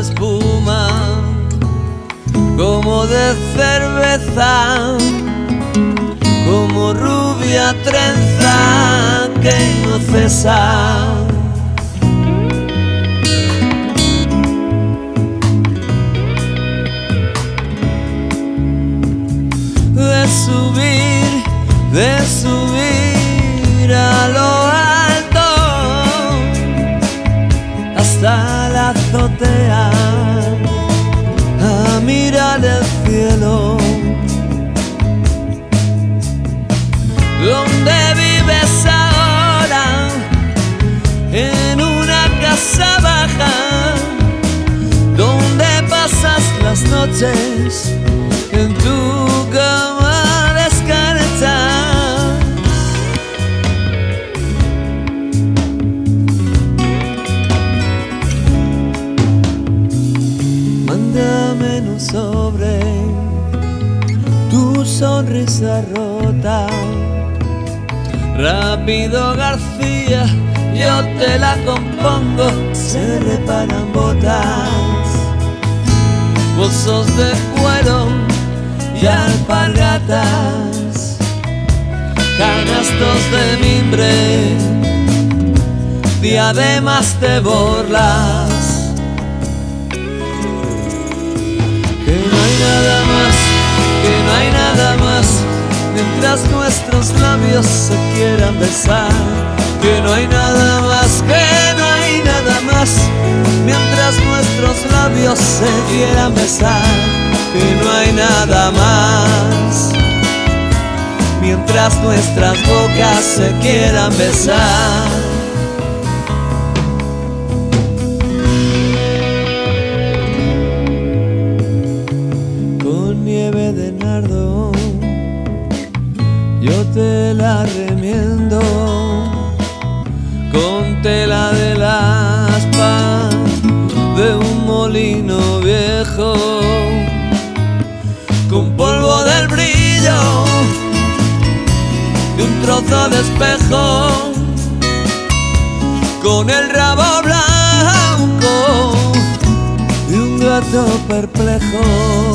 espuma como de cerveza, como rubia trenza que no cesa. De subir a lo alto hasta la azotea a mirar el cielo. ¿Dónde vives ahora? En una casa baja. ¿Dónde pasas las noches? En tu cama descarta. Mándame en un sobre tu sonrisa rota. Rápido García, yo te la compongo. Se reparan botas, bolsos de cuero y alpargatas, canastos de mimbre, diademas de borlas. Que no hay nada más, que no hay nada más, mientras nuestros labios se quieran besar. Que no hay nada más, que no hay nada más, mientras nuestros labios se quieran besar. Que no hay nada más, mientras nuestras bocas se quieran besar. Con nieve de nardo yo te la remiendo, con tela de la aspa de un molino viejo, con polvo del brillo de un trozo de espejo, con el rabo blanco de un gato perplejo.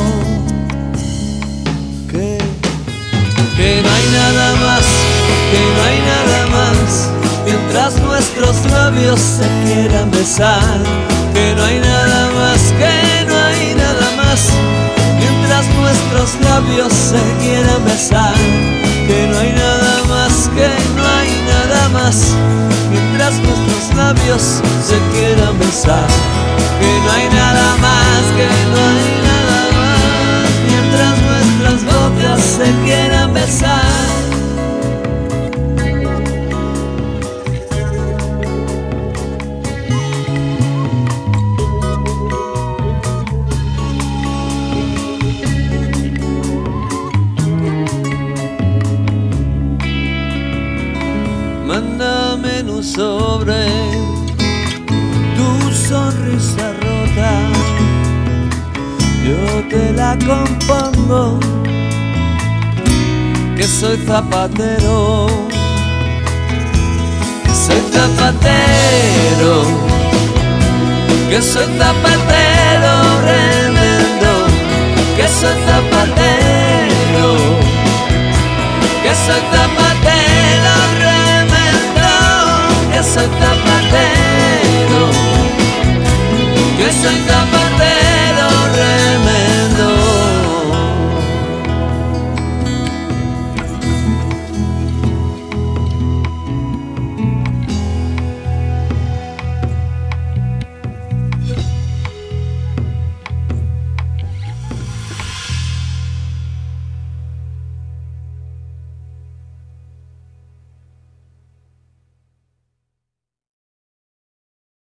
Que no hay nada más, que no hay nada más, mientras nuestros labios se quieran besar. Que no hay nada más, que no hay nada más, mientras nuestros labios se quieran besar. Que no hay nada más, que no hay nada más, mientras nuestros labios se quieran besar. Que no hay nada más, que no hay nada más, mientras nuestras bocas se quieran besar. Mándame en un sobre tu sonrisa rota, yo te la compongo. Que soy zapatero, que soy zapatero, que soy zapatero remendo, que soy zapatero, que soy zapatero remendo, que soy zapatero, que soy zapatero.